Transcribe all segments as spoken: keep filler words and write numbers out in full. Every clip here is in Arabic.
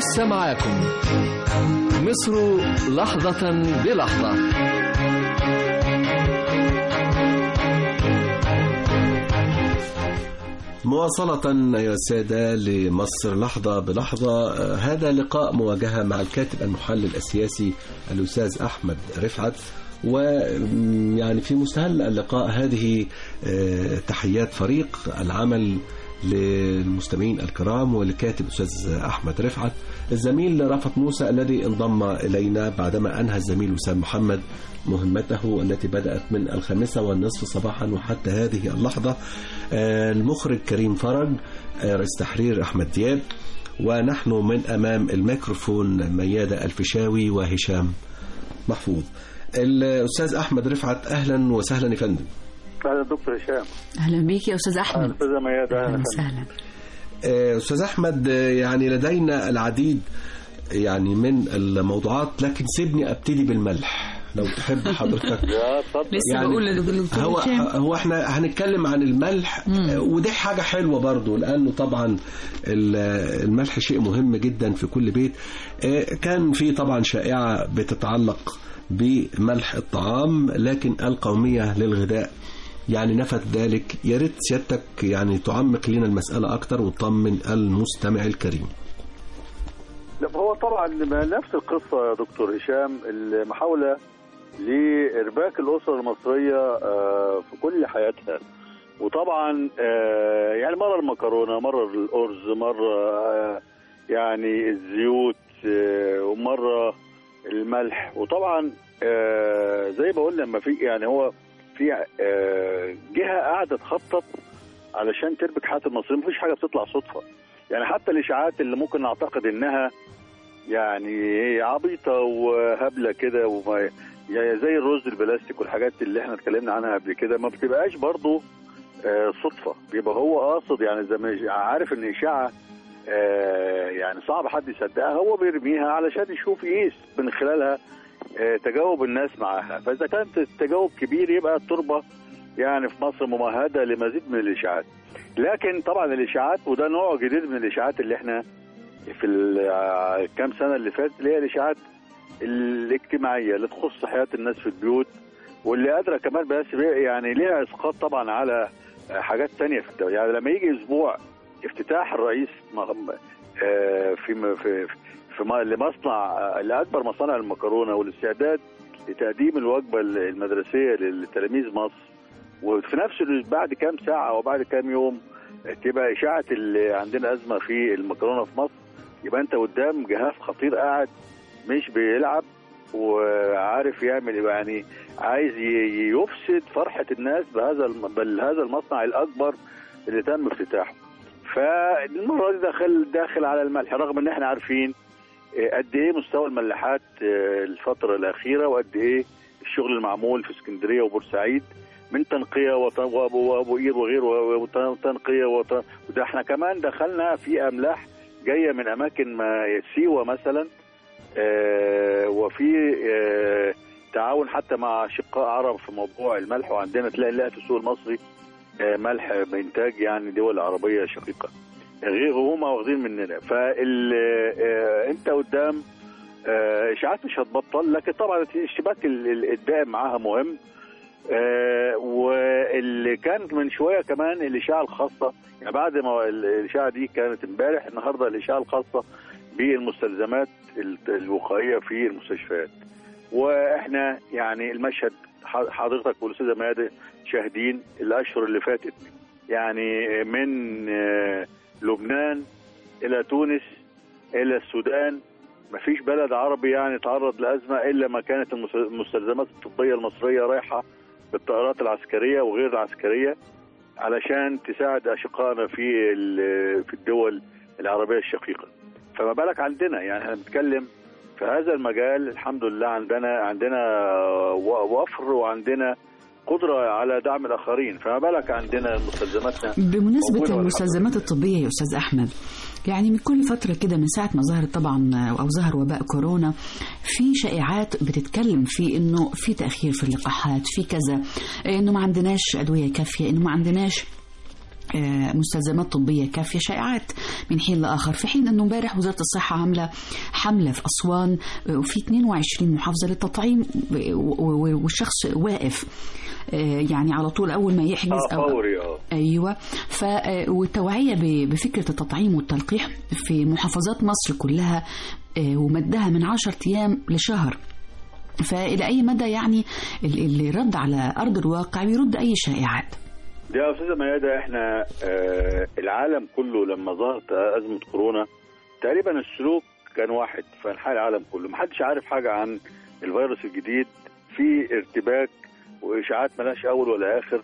لسه معاكم مصر لحظة بلحظة. مواصلة أيها السادة لمصر لحظة بلحظة. هذا لقاء مواجهة مع الكاتب المحلل السياسي الأستاذ أحمد رفعت، ويعني في مستهل اللقاء هذه تحيات فريق العمل للمستمعين الكرام والكاتب أستاذ أحمد رفعت، الزميل رفعت موسى الذي انضم إلينا بعدما أنهى الزميل وسام محمد مهمته التي بدأت من الخامسة والنصف صباحا وحتى هذه اللحظة، المخرج كريم فرج، رئيس تحرير أحمد دياب، ونحن من أمام الميكروفون ميادة الفيشاوي وهشام محفوظ. الأستاذ أحمد رفعت، أهلا وسهلا يا فندم. أهلا دكتور هشام. أهلا بيك يا أستاذ أحمد. أستاذ ميادة. أهلا وسهلا. أستاذ أحمد، يعني لدينا العديد يعني من الموضوعات، لكن سيبني أبتدي بالملح لو تحب حضرتك. لسه يعني بقول لدكتور هو هو احنا هنتكلم عن الملح، ودي حاجة حلوة برضو لأنه طبعا الملح شيء مهم جدا في كل بيت. كان في طبعا شائعة بتتعلق بملح الطعام، لكن القومية للغذاء يعني نفت ذلك. يا ريت سيادتك يعني تعمق لنا المسألة أكتر وتطمن المستمع الكريم. هو طبعا نفس القصة يا دكتور هشام، المحاولة لإرباك الأسرة المصرية في كل حياتها، وطبعا يعني مرة المكرونة، مرة الأرز، مرة يعني الزيوت، ومرة الملح. وطبعا زي بقول لما في يعني هو في جهة قاعدة تخطط علشان تربك حياة المصريين، مفيش حاجة بتطلع صدفة. يعني حتى الإشاعات اللي ممكن نعتقد إنها يعني عبيطة وهبلة كده وما يعني زي الرز البلاستيك والحاجات اللي احنا اتكلمنا عنها قبل كده، ما بتبقاش برضو صدفة، بيبقى هو قاصد. يعني زي ما عارف إن إشاعة يعني صعب حد يصدقها، هو بيرميها علشان يشوف يقيس من خلالها تجاوب الناس معاها. فإذا كانت التجاوب كبير يبقى التربة يعني في مصر ممهدة لمزيد من الإشاعات. لكن طبعا الإشاعات، وده نوع جديد من الإشاعات اللي احنا في الكام سنة اللي فاتت، اللي هي الإشاعات الاجتماعية اللي تخص حياة الناس في البيوت، واللي قادرة كمان بس يعني ليها إسقاط طبعا على حاجات تانية في الدولة. يعني لما يجي أسبوع افتتاح الرئيس في في في لمصنع لأكبر مصانع المكرونة والاستعداد لتقديم الوجبة المدرسية لتلاميذ مصر، وفي نفس بعد كام ساعة أو بعد كام يوم تبقى إشاعة اللي عندنا أزمة في المكرونة في مصر، يبقى أنت قدام جهاز خطير قاعد مش بيلعب وعارف يعمل، يعني عايز يفسد فرحة الناس بهذا بهذا المصنع الأكبر اللي تم افتتاحه. فالمرة دي داخل داخل على الملح، رغم ان احنا عارفين قد ايه مستوى الملاحات الفترة الأخيرة، وقد ايه الشغل المعمول في اسكندرية وبورسعيد من تنقية وابو قير وغيره وتنقية، وده احنا كمان دخلنا في أملاح جاية من أماكن ما سيوة مثلا، وفي تعاون حتى مع شقاء عرب في موضوع الملح، وعندنا تلاقي نلاقي في السوق المصري ملح بإنتاج يعني دول عربية شقيقة غير هم واخدين مننا. فال انت قدام اشاعات مش هتبطل، لكن طبعا الاشتباك الدائم معاها مهم. واللي كانت من شويه كمان الاشاعه الخاصه، يعني بعد ما الاشاعه دي كانت امبارح، النهارده الاشاعه الخاصه بالمستلزمات الوقائيه في المستشفيات. واحنا يعني المشهد حضرتك والاستاذه ميادة شاهدين الاشهر اللي فاتت، يعني من لبنان الى تونس الى السودان، مفيش بلد عربي يعني تعرض لازمه الا ما كانت المستلزمات الطبيه المصريه رايحه بالطائرات العسكريه وغير العسكريه علشان تساعد اشقائنا في في الدول العربيه الشقيقه. فما بالك عندنا، يعني احنا بنتكلم في هذا المجال الحمد لله عندنا عندنا وفر وعندنا قدرة على دعم الآخرين، فما بالك عندنا مستلزماتنا. بمناسبة المستلزمات الطبية يا أستاذ أحمد، يعني من كل فترة كده من ساعة ما ظهرت طبعا أو ظهر وباء كورونا، في شائعات بتتكلم في إنه في تأخير في اللقاحات، في كذا، إنه ما عندناش أدوية كافية، إنه ما عندناش مستلزمات طبية كافية شائعات من حين لآخر، في حين أنه امبارح وزارة الصحة عاملة حملة في أسوان وفي اثنين وعشرين محافظة للتطعيم والشخص واقف يعني على طول أول ما يحجز أو فوري. أيوة. ف والتوعية بفكرة التطعيم والتلقيح في محافظات مصر كلها ومدها من عشرة أيام لشهر. فإلى أي مدى يعني اللي رد على أرض الواقع بيرد أي شائعات؟ دي يا أستاذة ميادة احنا آه العالم كله لما ظهرت أزمة كورونا تقريبا السلوك كان واحد في أنحاء العالم كله، محدش عارف حاجة عن الفيروس الجديد، في ارتباك وإشاعات ملاش أول ولا آخر،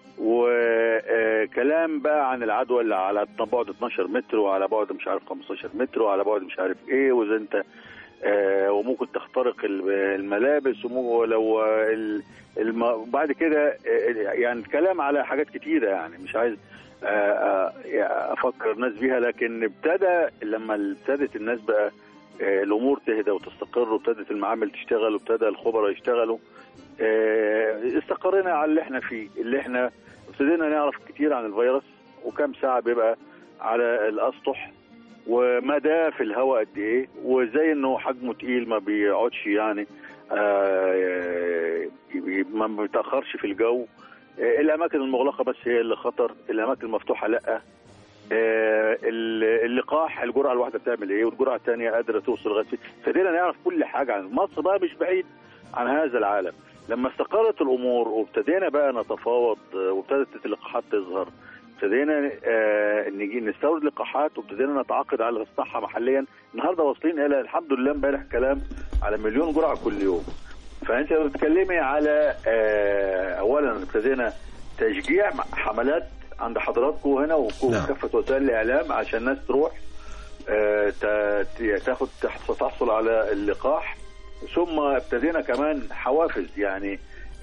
وكلام بقى عن العدوى اللي على بعد اتناشر متر وعلى بعد مش عارف خمستاشر متر وعلى بعد مش عارف ايه، وإذا انت آه وممكن تخترق الملابس ولو الم... بعد كده يعني كلام على حاجات كتيرة، يعني مش عايز آه افكر الناس بيها، لكن ابتدى لما ابتدت الناس بقى آه الامور تهدى وتستقر وابتدت المعامل تشتغل وابتدى الخبراء يشتغلوا، آه استقرينا على اللي احنا فيه، اللي احنا ابتدينا نعرف كتير عن الفيروس وكم ساعة بيبقى على الاسطح ومدى في الهواء قد ايه، وازاي انه حجمه تقيل ما بيقعدش يعني آه ما بيتاخرش في الجو، آه الاماكن المغلقه بس هي اللي خطر، الاماكن المفتوحه لا، آه اللقاح الجرعه الواحده بتعمل ايه والجرعه الثانيه قادره توصل لغايه فين، فبدينا نعرف كل حاجه عن مصر بقى مش بعيد عن هذا العالم. لما استقرت الامور وابتدينا بقى نتفاوض وابتدت اللقاحات تظهر، ابتدينا آه نجي نستورد لقاحات وابتدينا نتعاقد على الصحه محليا، النهارده واصلين الى الحمد لله امبارح كلام على مليون جرعه كل يوم. فانت بتتكلمي على آه اولا ابتدينا تشجيع حملات عند حضراتكم هنا وكافه وسائل الاعلام عشان الناس تروح آه تاخد تحصل على اللقاح، ثم ابتدينا كمان حوافز، يعني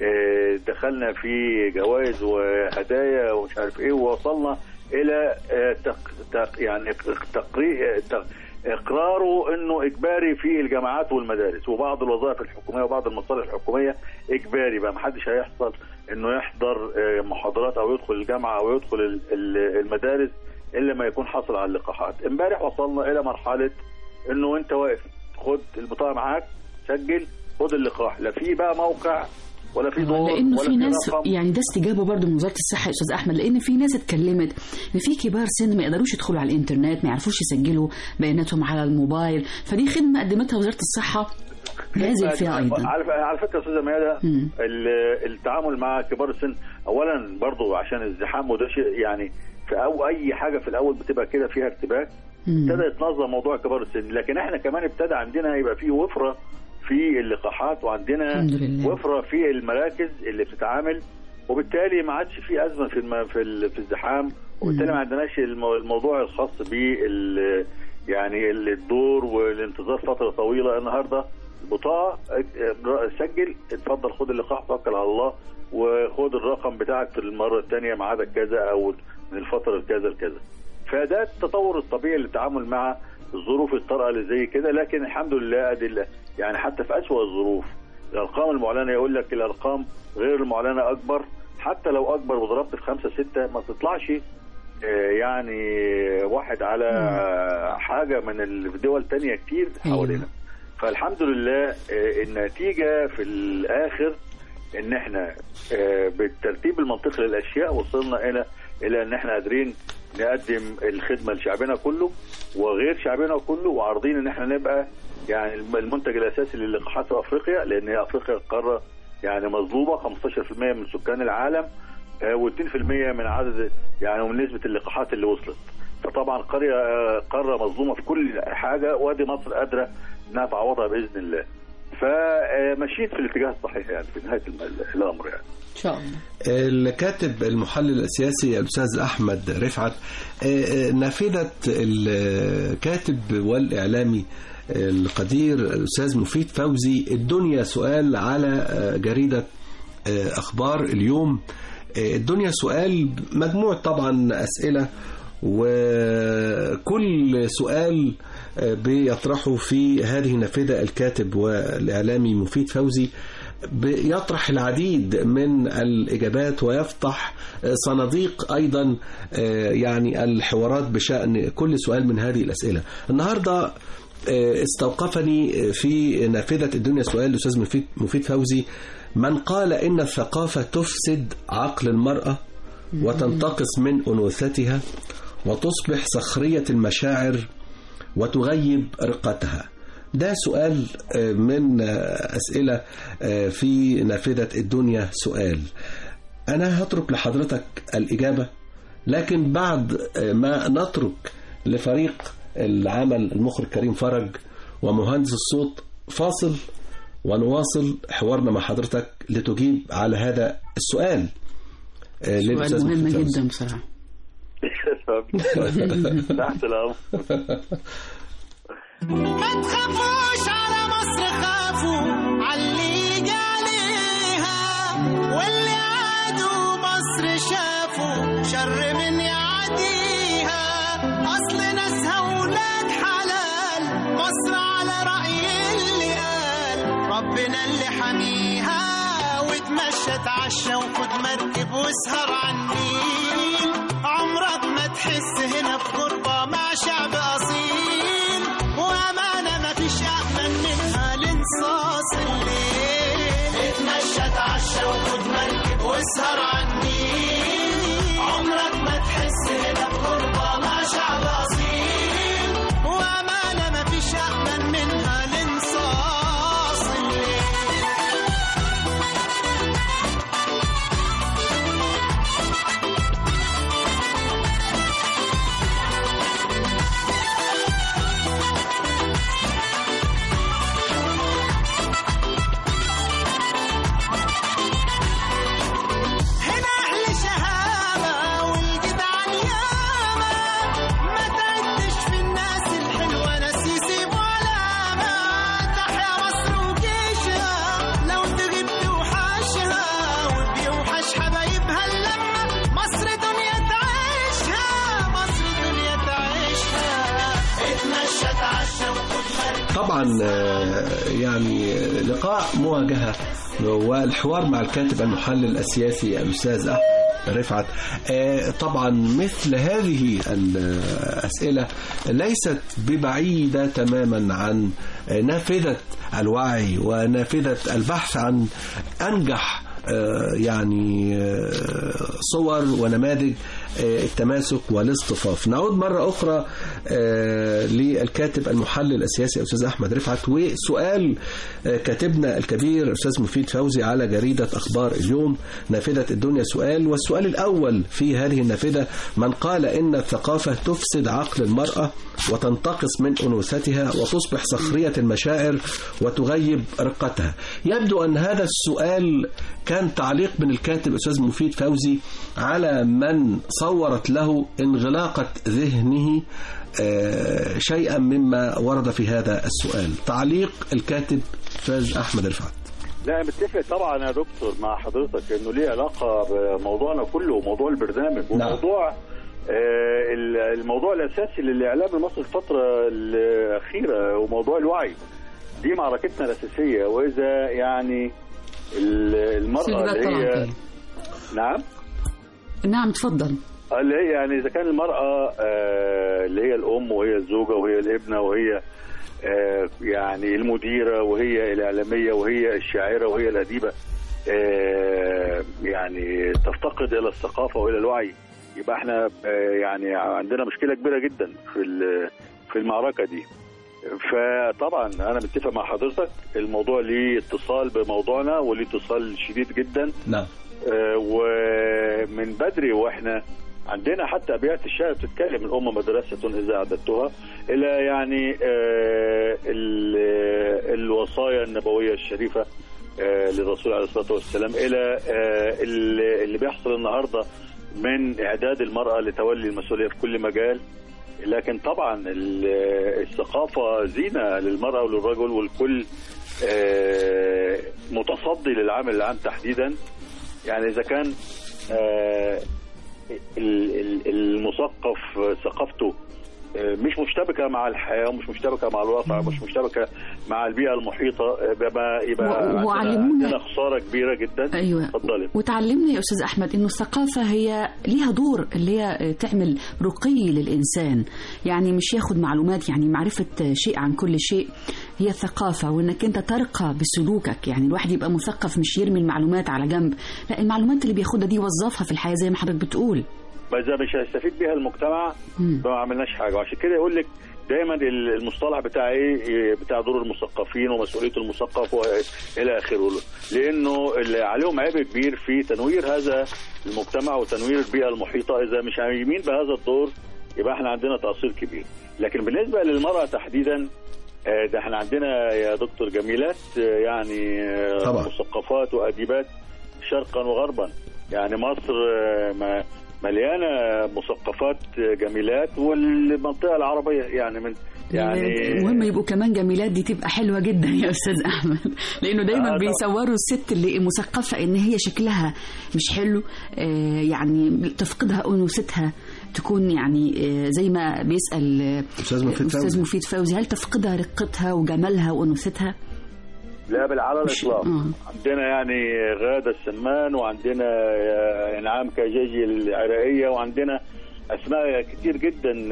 دخلنا في جوائز وهدايا ومش عارف ايه، ووصلنا الى تق... تق... يعني تقرير تق... اقراره انه اجباري في الجامعات والمدارس وبعض الوظائف الحكوميه وبعض المصالح الحكوميه اجباري بقى، محدش هيحصل انه يحضر محاضرات او يدخل الجامعه او يدخل المدارس الا ما يكون حصل على اللقاحات. امبارح وصلنا الى مرحله انه انت واقف خد البطاقه معاك سجل خد اللقاح، لا في بقى موقع ولا في دور لانه ولا في ناس رقم. يعني ده استجابه برضه من وزاره الصحه يا استاذ احمد، لان في ناس اتكلمت ان في كبار سن ما يقدروش يدخلوا على الانترنت، ما يعرفوش يسجلوا بياناتهم على الموبايل، فدي خدمه قدمتها وزاره الصحه لازم فيها ايضا. على فكره استاذه ميادة التعامل مع كبار السن اولا برضه عشان الزحام وده شيء يعني في او اي حاجه في الاول بتبقى كده فيها ارتباك، ابتدى يتنظم موضوع كبار السن، لكن احنا كمان ابتدى عندنا يبقى فيه وفره في اللقاحات وعندنا وفره في المراكز اللي بتتعامل، وبالتالي ما عادش في ازمه في الم... في, ال... في الزحام، وبالتالي ما عندناش الموضوع الخاص بال يعني الدور والانتظار فتره طويله. النهارده بطاقه سجل اتفضل خد اللقاح توكل على الله وخد الرقم بتاعك في المره الثانيه ميعادك كذا او من الفتره الكذا لكذا. فده التطور الطبيعي للتعامل مع الظروف الطارئه اللي زي كده، لكن الحمد لله ادله يعني حتى في اسوأ الظروف الارقام المعلنه يقول لك الارقام غير المعلنه اكبر، حتى لو اكبر وضربت في خمسة ستة ما تطلعش يعني واحد على حاجه من الدول تانية كتير حوالينا. فالحمد لله النتيجه في الاخر ان احنا بالترتيب المنطقي للاشياء وصلنا الى الى ان احنا قادرين نقدم الخدمه لشعبنا كله وغير شعبنا كله، وعارضين ان احنا نبقى يعني المنتج الاساسي للقاحات في افريقيا، لان هي افريقيا قاره يعني مظلومه خمستاشر بالمية من سكان العالم واثنين بالمية من عدد يعني ومن نسبه اللقاحات اللي وصلت، فطبعا قريه قاره مظلومه في كل حاجه، وادي مصر قادره انها تعوضها باذن الله. فماشيين في الاتجاه الصحيح يعني في نهايه الامر يعني. ان شاء الله. الكاتب المحلل السياسي الاستاذ احمد رفعت، نافذه الكاتب والاعلامي القدير الاستاذ مفيد فوزي الدنيا سؤال على جريده اخبار اليوم. الدنيا سؤال مجموعه طبعا اسئله، وكل سؤال بيطرحه في هذه النافذه الكاتب والاعلامي مفيد فوزي يطرح العديد من الإجابات ويفتح صناديق أيضا يعني الحوارات بشأن كل سؤال من هذه الأسئلة. النهاردة استوقفني في نافذة الدنيا سؤال الأستاذ مفيد, مفيد فوزي: من قال إن الثقافة تفسد عقل المرأة وتنتقص من أنوثتها وتصبح صخرية المشاعر وتغيب رقتها. ده سؤال من أسئلة في نافذة الدنيا سؤال. أنا هترك لحضرتك الإجابة، لكن بعد ما نترك لفريق العمل المخرج كريم فرج ومهندس الصوت فاصل ونواصل حوارنا مع حضرتك لتجيب على هذا السؤال. سؤال مهم جدا بصراحة. تحت الأمر. ما تخافوش على مصر، خافوا علي عليها، واللي عادوا مصر شافوا شر من يعديها. أصل ناسها ولاد حلال، مصر على رأي اللي قال ربنا اللي حميها. وتمشى تعشى وخد مركب واسهر على النيل، عمرك ما تحس هنا بغربة مع شعب أصيل. وأمانة ما فيش أأمن منها لانصاص الليل. اتمشى تعشى وخد مركب واسهر على النيل، عمرك ما تحس هنا بغربة مع شعب أصيل. وأمانة ما فيش أأمن منها لانصاص الليل. طبعا يعني لقاء مواجهة والحوار مع الكاتب المحلل السياسي الأستاذ أحمد رفعت. طبعا مثل هذه الأسئلة ليست ببعيدة تماما عن نافذة الوعي ونافذة البحث عن أنجح يعني صور ونماذج التماسك والاصطفاف. نعود مرة أخرى للكاتب المحلل السياسي الأستاذ أحمد رفعت، وسؤال كاتبنا الكبير الأستاذ مفيد فوزي على جريدة أخبار اليوم نافذة الدنيا سؤال. والسؤال الأول في هذه النافذة: من قال إن الثقافة تفسد عقل المرأة وتنتقص من أنوثتها وتصبح صخرية المشاعر وتغيب رقتها. يبدو أن هذا السؤال كان تعليق من الكاتب الأستاذ مفيد فوزي على من صورت له انغلاقة ذهنه شيئا مما ورد في هذا السؤال. تعليق الكاتب أستاذ أحمد رفعت. لا متفق طبعا يا دكتور مع حضرتك انه ليه علاقة بموضوعنا كله وموضوع البرنامج وموضوع الموضوع الأساسي للإعلام المصري الفترة الأخيرة وموضوع الوعي. دي معركتنا الأساسية. وإذا يعني المرأة اللي هي نعم نعم تفضل اللي هي يعني إذا كان المرأة اللي هي الأم وهي الزوجة وهي الابنة وهي يعني المديرة وهي الإعلامية وهي الشاعرة وهي الأديبة يعني تفتقد إلى الثقافة وإلى الوعي، يبقى احنا يعني عندنا مشكلة كبيرة جدا في في المعركة دي. فطبعا انا متفق مع حضرتك، الموضوع ليه اتصال بموضوعنا وليه اتصال شديد جدا. نعم. اه ومن بدري واحنا عندنا حتى ابيات الشعر بتتكلم الام مدرسة اذا اعددتها الى يعني اه الوصايا النبوية الشريفة اه للرسول عليه الصلاة والسلام، الى اه اللي بيحصل النهاردة من إعداد المرأة لتولي المسؤولية في كل مجال. لكن طبعا الثقافة زينة للمرأة وللرجل، والكل متصدي للعمل العام تحديدا. يعني إذا كان المثقف ثقافته مش مشتبكه مع الحياه ومش مشتبكه مع الواقع ومش مشتبكه مع البيئه المحيطه، يبقى يبقى عندنا خساره كبيره جدا. ايوه اتفضلي. وتعلمنا يا استاذ احمد انه الثقافه هي ليها دور اللي هي تعمل رقي للانسان، يعني مش ياخد معلومات، يعني معرفه شيء عن كل شيء هي الثقافه، وانك انت ترقى بسلوكك، يعني الواحد يبقى مثقف مش يرمي المعلومات على جنب، لا المعلومات اللي بياخدها دي يوظفها في الحياه زي ما حضرتك بتقول. بس اذا مش هيستفيد بيها المجتمع ما عملناش حاجه. وعشان كده يقول لك دايما المصطلح بتاع ايه، بتاع دور المثقفين ومسؤوليه المثقف والى اخره، لانه اللي عليهم عبء كبير في تنوير هذا المجتمع وتنوير البيئه المحيطه. اذا مش عايمين بهذا الدور يبقى احنا عندنا تقصير كبير. لكن بالنسبه للمراه تحديدا، ده احنا عندنا يا دكتور جميلات يعني طبعا مثقفات واديبات شرقا وغربا. يعني مصر مليانه مثقفات جميلات، والمنطقه العربيه يعني من يعني مهم يبقوا كمان جميلات، دي تبقى حلوه جدا يا استاذ احمد، لانه دايما آه بيصوروا الست اللي مثقفه ان هي شكلها مش حلو، آه يعني تفقدها انوثتها، تكون يعني زي ما بيسال استاذ مفيد استاذ مفيد فوزي، هل تفقدها رقتها وجمالها وانوثتها؟ لا على الاطلاق. عندنا يعني غاده السمان، وعندنا انعام كاجاجي العراقيه، وعندنا اسماء كتير جدا.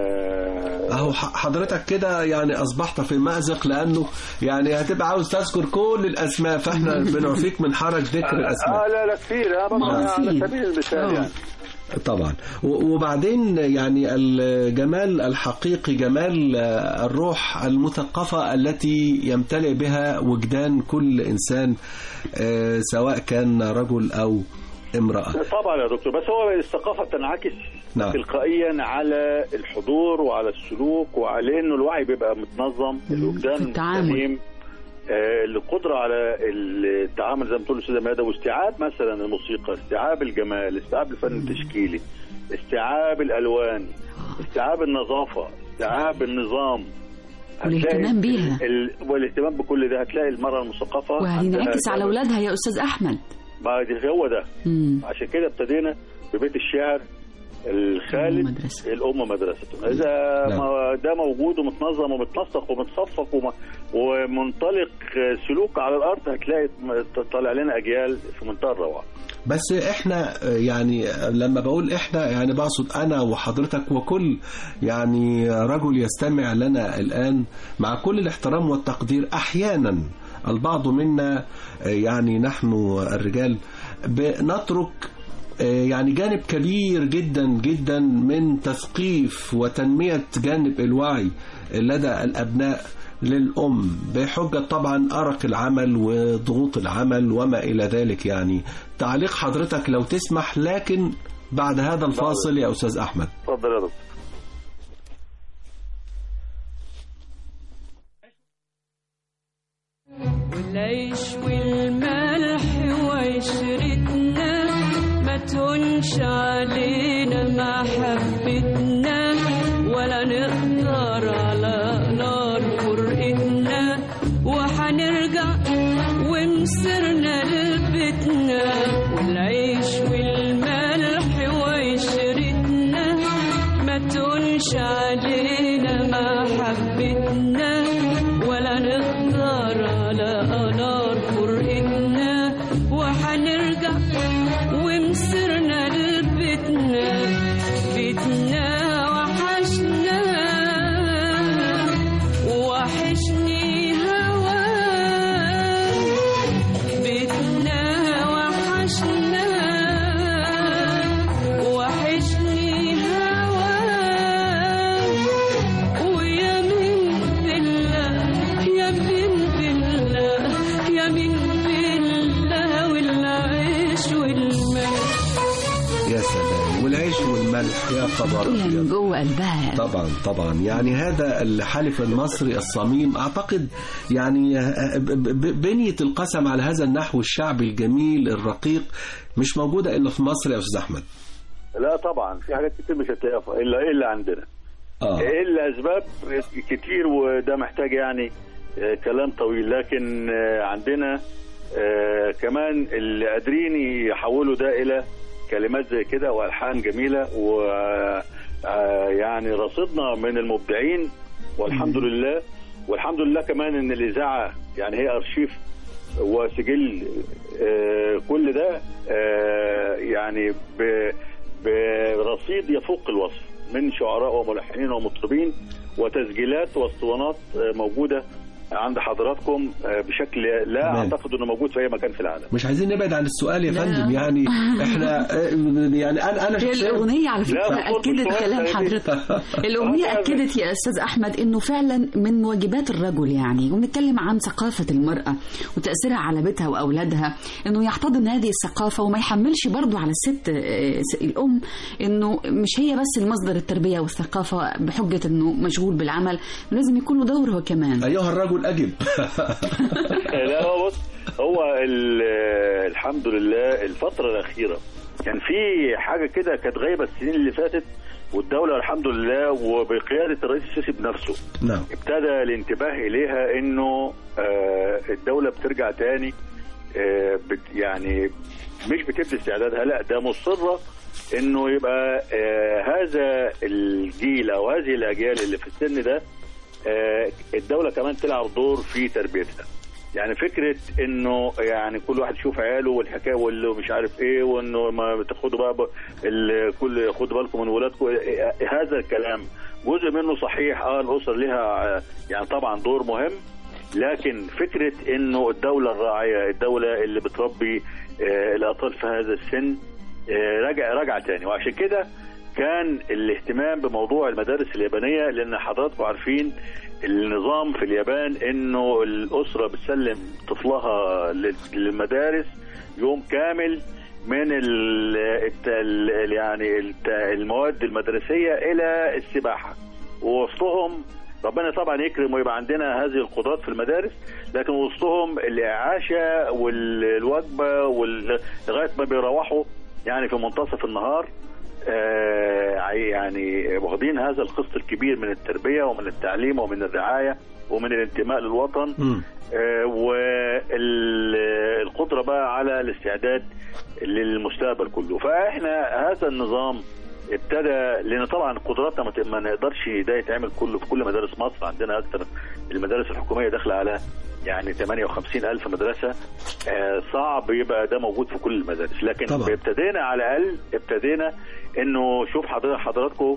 اهو حضرتك كده يعني اصبحت في مأزق، لانه يعني هتبقى عاوز تذكر كل الاسماء، فاحنا بنعفيك من حرج ذكر الاسماء. اه لا لا كتير، على سبيل المثال يعني. طبعا. وبعدين يعني الجمال الحقيقي جمال الروح المثقفة التي يمتلئ بها وجدان كل إنسان، سواء كان رجل أو امرأة. طبعا يا دكتور، بس هو الثقافة تنعكس نعم. تلقائيا على الحضور وعلى السلوك، وعلى انه الوعي بيبقى متنظم، الوجدان سليم، القدرة على التعامل زي ما تقول الأستاذة ميادة، واستيعاب مثلا الموسيقى، استيعاب الجمال، استيعاب الفن التشكيلي، استيعاب الألوان، استيعاب النظافة، استيعاب النظام، والاهتمام بيها ال... والاهتمام بكل ده. هتلاقي المرأة المثقفة وهينعكس على أولادها يا أستاذ أحمد. ما هو ده. مم. عشان كده ابتدينا ببيت الشعر الخالد مدرسة. الأم مدرسة. إذا ما ده موجود ومتنظم ومتنسق ومتصفق وم... ومنطلق سلوك على الأرض، هتلاقي طالع لنا أجيال في منتهى الروعة. بس إحنا يعني لما بقول إحنا يعني بقصد أنا وحضرتك وكل يعني رجل يستمع لنا الآن، مع كل الاحترام والتقدير. أحيانا البعض منا يعني نحن الرجال بنترك يعني جانب كبير جدا جدا من تثقيف وتنمية جانب الوعي لدى الأبناء للأم، بحجة طبعا أرق العمل وضغوط العمل وما إلى ذلك. يعني تعليق حضرتك لو تسمح، لكن بعد هذا الفاصل يا أستاذ أحمد. تفضل يا دكتور. والعيش والملح وعشرتنا ما تهونش علينا محبتنا، ولا نقدر على نار فرقتنا، وحنرجع ومسرنا لبيتنا. والعيش والملح وعشرتنا ما تهونش علينا محبتنا، ولا نقدر على نار فرقتنا، وحنرجع ومسرنا لبيتنا. بيتنا وحشنا وحشني هوا، بيتنا وحشنا وحشني هوا، ويا من بالله يا من بالله يا من بالله، والعيش والملح. يا سلام، والعيش والملح يا خبر من جوه قلبها. طبعا طبعا. يعني هذا الحلف المصري الصميم، اعتقد يعني بنية القسم على هذا النحو الشعبي الجميل الرقيق مش موجودة الا في مصر يا استاذ احمد. لا طبعا، في حاجات كتير مش هتلاقيها الا الا عندنا. اه الا اسباب كتير، وده محتاج يعني كلام طويل. لكن عندنا كمان اللي قادرين يحولوا ده الى كلمات زي كده والحان جميله، و يعني رصيدنا من المبدعين والحمد لله. والحمد لله كمان ان الاذاعه يعني هي ارشيف وسجل آه كل ده آه يعني برصيد يفوق الوصف من شعراء وملحنين ومطربين وتسجيلات واسطوانات آه موجوده عند حضراتكم بشكل لا تمام. اعتقد انه موجود في اي مكان في العالم. مش عايزين نبعد عن السؤال يا فندم، يعني احنا يعني انا انا الاغنيه على فكره اكدت كلام حضرتك. الاغنيه اكدت يا استاذ احمد انه فعلا من واجبات الرجل، يعني وبنتكلم عن ثقافه المراه وتاثيرها على بيتها واولادها، انه يحتضن هذه الثقافه وما يحملش برضو على الست الام انه مش هي بس المصدر التربيه والثقافه بحجه انه مشغول بالعمل، لازم يكون له دور هو كمان. ايها الرجل أجب. لا هو بص، هو الحمد لله الفترة الأخيرة كان في حاجة كده كانت غايبة السنين اللي فاتت، والدولة الحمد لله وبقيادة الرئيس السيسي بنفسه نعم. ابتدى الانتباه إليها إنه الدولة بترجع تاني يعني مش بتبدي استعدادها، لا ده مصرة إنه يبقى هذا الجيل أو هذه الأجيال اللي في السن ده الدولة كمان تلعب دور في تربيتها. يعني فكرة انه يعني كل واحد يشوف عياله والحكاية واللي مش عارف ايه، وانه ما تاخدوا بقى الكل خدوا بالكم من ولادكم، هذا الكلام جزء منه صحيح. اه الاسر لها يعني طبعا دور مهم، لكن فكرة انه الدولة الراعية، الدولة اللي بتربي آه الاطفال في هذا السن آه رجع رجع تاني. وعشان كده كان الاهتمام بموضوع المدارس اليابانية، لأن حضراتكم عارفين النظام في اليابان إنه الأسرة بتسلم طفلها للمدارس يوم كامل من ال ال يعني المواد المدرسية إلى السباحة، ووسطهم ربنا طبعا يكرم ويبقى عندنا هذه القدرات في المدارس، لكن وسطهم الإعاشة والوجبة لغاية ما بيروحوا يعني في منتصف النهار آه يعني واخدين هذا القسط الكبير من التربية ومن التعليم ومن الرعاية ومن الانتماء للوطن آه والقدرة بقى على الاستعداد للمستقبل كله. فاحنا هذا النظام ابتدى، لان طبعا قدراتنا ما نقدرش ده يتعمل كله في كل مدارس مصر. عندنا اكثر المدارس الحكوميه داخله على يعني ثمانية وخمسين ألف مدرسه، آه صعب يبقى ده موجود في كل المدارس، لكن طبعا. ابتدينا على الاقل ابتدينا انه شوف حضرتك حضراتكم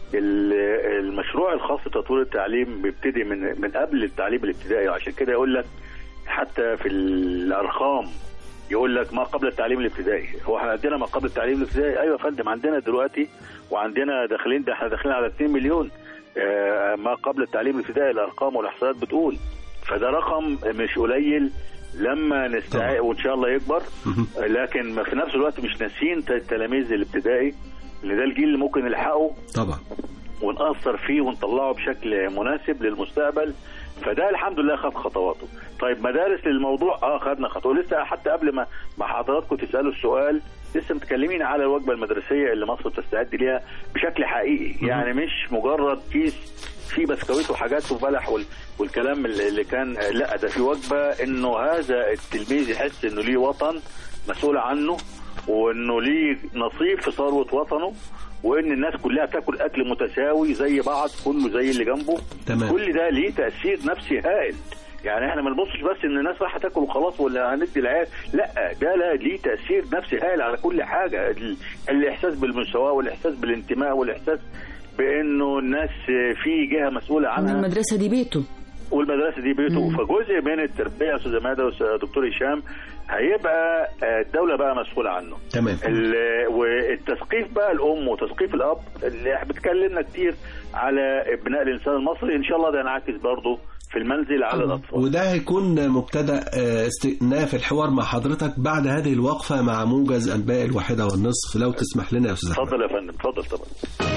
المشروع الخاص بتطوير التعليم بيبتدي من من قبل التعليم الابتدائي، وعشان كده يقول لك حتى في الارقام يقول لك ما قبل التعليم الابتدائي. هو احنا عندنا ما قبل التعليم الابتدائي؟ ايوه يا فندم عندنا دلوقتي، وعندنا داخلين ده احنا داخلين على اثنين مليون آه ما قبل التعليم الابتدائي، الارقام والاحصائيات بتقول. فده رقم مش قليل لما نستعد وان شاء الله يكبر، لكن في نفس الوقت مش ناسيين التلاميذ الابتدائي اللي ده الجيل اللي ممكن نلحقه طبعا ونأثر فيه ونطلعه بشكل مناسب للمستقبل. فده الحمد لله خد خطواته. طيب مدارس للموضوع اه خدنا خطوه لسه، حتى قبل ما ما حضراتكم تسالوا السؤال لسه متكلمين على الوجبه المدرسيه اللي مصر تستعد ليها بشكل حقيقي، يعني مش مجرد كيس فيه بسكويت وحاجات وبلح والكلام اللي كان، لا ده في وجبه انه هذا التلميذ يحس انه ليه وطن مسؤول عنه، وانه ليه نصيب في ثروه وطنه، وان الناس كلها تاكل اكل متساوي زي بعض كله زي اللي جنبه. تمام. كل ده ليه تاثير نفسي هائل. يعني احنا ما نبصش بس ان الناس راح تاكل وخلاص ولا هندي العيال، لا ده لا ليه تاثير نفسي هائل على كل حاجه. الاحساس بالمساواه والاحساس بالانتماء والاحساس بانه الناس في جهه مسؤوله عنها، المدرسه دي بيته والمدرسه دي بيته. مم. فجزء من التربيه يا استاذ ماده ودكتور هشام هيبقى الدوله بقى مسؤوله عنه. تمام. والتثقيف بقى الام وتثقيف الاب اللي بتكلمنا كتير على بناء الانسان المصري، ان شاء الله ده ينعكس برضه في المنزل على الاطفال. وده هيكون مبتدا استئناف الحوار مع حضرتك بعد هذه الوقفه مع موجز انباء الواحده والنصف، لو تسمح لنا يا استاذ. اتفضل يا فندم، اتفضل طبعا.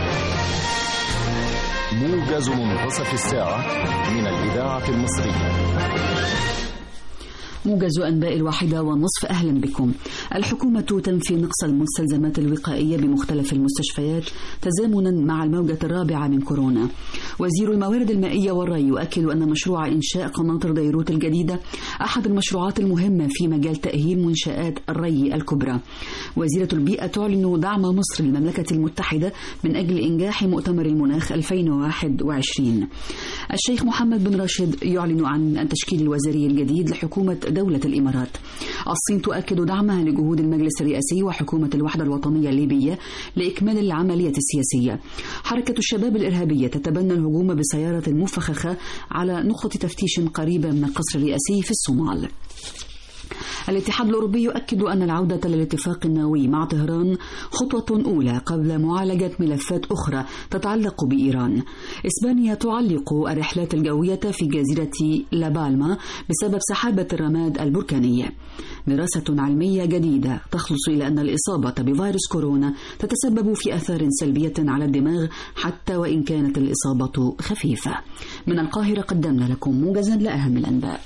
موجز منتصف الساعة من الإذاعة المصرية. موجز أنباء الواحدة والنصف. أهلا بكم. الحكومة تنفي نقص المستلزمات الوقائية بمختلف المستشفيات تزامنا مع الموجة الرابعة من كورونا. وزير الموارد المائية والري يؤكد أن مشروع إنشاء قناطر ديروت الجديدة أحد المشروعات المهمة في مجال تأهيل منشآت الري الكبرى. وزيرة البيئة تعلن دعم مصر للمملكة المتحدة من أجل إنجاح مؤتمر المناخ ألفين وواحد وعشرين. الشيخ محمد بن راشد يعلن عن التشكيل الوزاري الجديد لحكومة دولة الإمارات. الصين تؤكد دعمها لجهود المجلس الرئاسي وحكومة الوحدة الوطنية الليبية لإكمال العملية السياسية. حركة الشباب الإرهابية تتبنى الهجوم بسيارة مفخخة على نقطة تفتيش قريبة من القصر الرئاسي في الصومال. الاتحاد الأوروبي يؤكد أن العودة للاتفاق النووي مع طهران خطوة أولى قبل معالجة ملفات أخرى تتعلق بإيران. إسبانيا تعلق الرحلات الجوية في جزيرة لابالما بسبب سحابة الرماد البركانية. دراسة علمية جديدة تخلص إلى أن الإصابة بفيروس كورونا تتسبب في آثار سلبية على الدماغ حتى وإن كانت الإصابة خفيفة. من القاهرة قدمنا لكم موجزا لأهم الأنباء.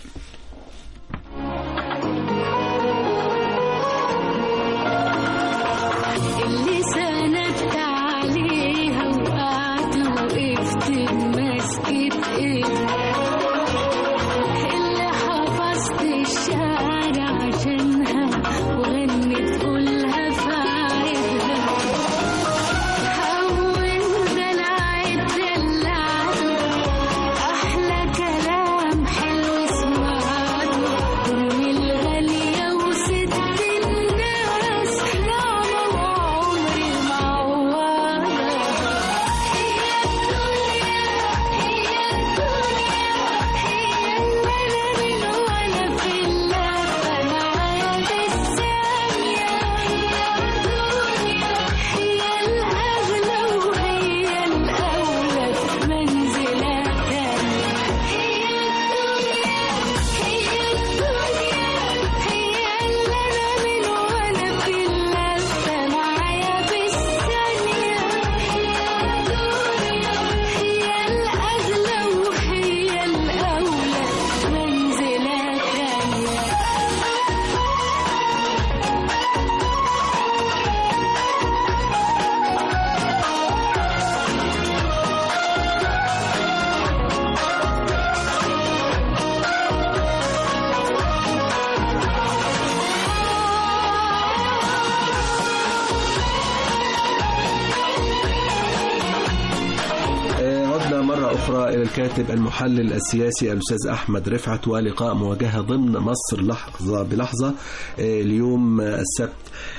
إلى الكاتب المحلل السياسي الأستاذ أحمد رفعت ولقاء مواجهة ضمن مصر لحظة بلحظة اليوم السبت.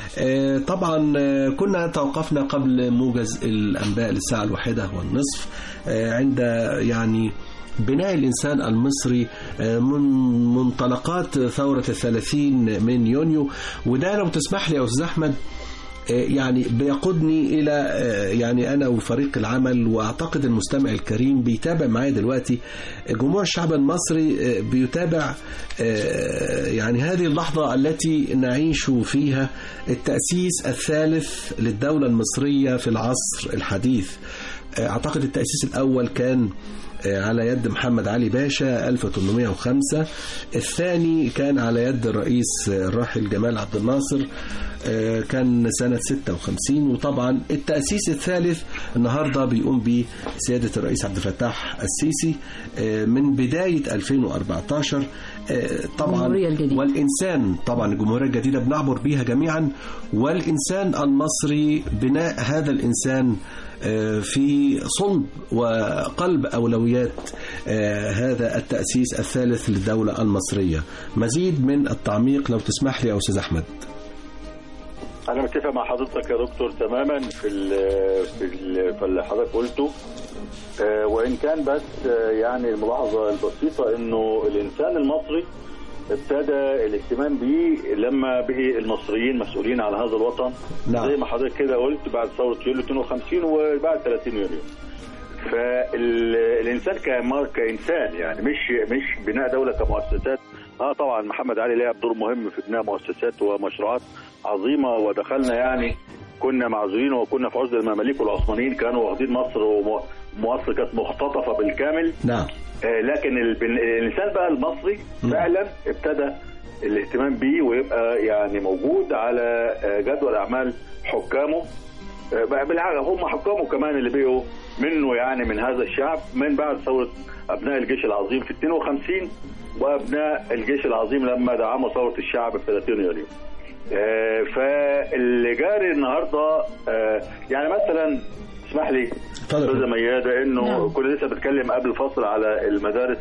طبعا كنا توقفنا قبل موجز الأنباء للساعة الواحدة والنصف عند يعني بناء الإنسان المصري من منطلقات ثورة الثلاثين من يونيو. وده لو تسمح لي يا أستاذ أحمد يعني بيقودني إلى يعني أنا وفريق العمل، وأعتقد المستمع الكريم بيتابع معايا دلوقتي، جمهور الشعب المصري بيتابع يعني هذه اللحظة التي نعيش فيها التأسيس الثالث للدولة المصرية في العصر الحديث. أعتقد التأسيس الأول كان على يد محمد علي باشا ألف وثمانمائة وخمسة، الثاني كان على يد الرئيس الراحل جمال عبد الناصر كان سنة ستة وخمسين، وطبعا التأسيس الثالث النهاردة بيقوم به سيادة الرئيس عبد الفتاح السيسي من بداية ألفين وأربعة عشر. طبعا والإنسان طبعا الجمهورية الجديدة بنعبر بيها جميعا، والإنسان المصري بناء هذا الإنسان في صلب وقلب أولويات هذا التأسيس الثالث للدولة المصرية. مزيد من التعميق لو تسمح لي يا أستاذ أحمد. أنا متفق مع حضرتك يا دكتور تماما في في اللي حضرتك قلته، وإن كان بس يعني الملاحظة البسيطة إنه الإنسان المصري ابتدى الاهتمام به لما بقي المصريين مسؤولين على هذا الوطن. نعم. زي ما حضرتك كده قلت بعد ثورة يوليو اثنين وخمسين وبعد ثلاثين يوليو. فالإنسان كإنسان يعني مش مش بناء دولة كمؤسسات. اه طبعا محمد علي لعب دور مهم في بناء مؤسسات ومشروعات عظيمة، ودخلنا يعني كنا معزولين وكنا في عزل المماليك والعثمانيين كانوا واخدين مصر، ومصر كانت مختطفة بالكامل. نعم. آه لكن الانسان بقى المصري فعلا ابتدى الاهتمام بيه ويبقى يعني موجود على جدول اعمال حكامه. بالعكس هم حكامه كمان اللي بقوا منه يعني من هذا الشعب من بعد ثوره ابناء الجيش العظيم في اثنين وخمسين وابناء الجيش العظيم لما دعموا ثوره الشعب في ثلاثين يوليو. آه فاللي جاري النهارده آه يعني مثلا اسمح لي استاذه مياده انه كنا لسه بتكلم قبل الفصل على المدارس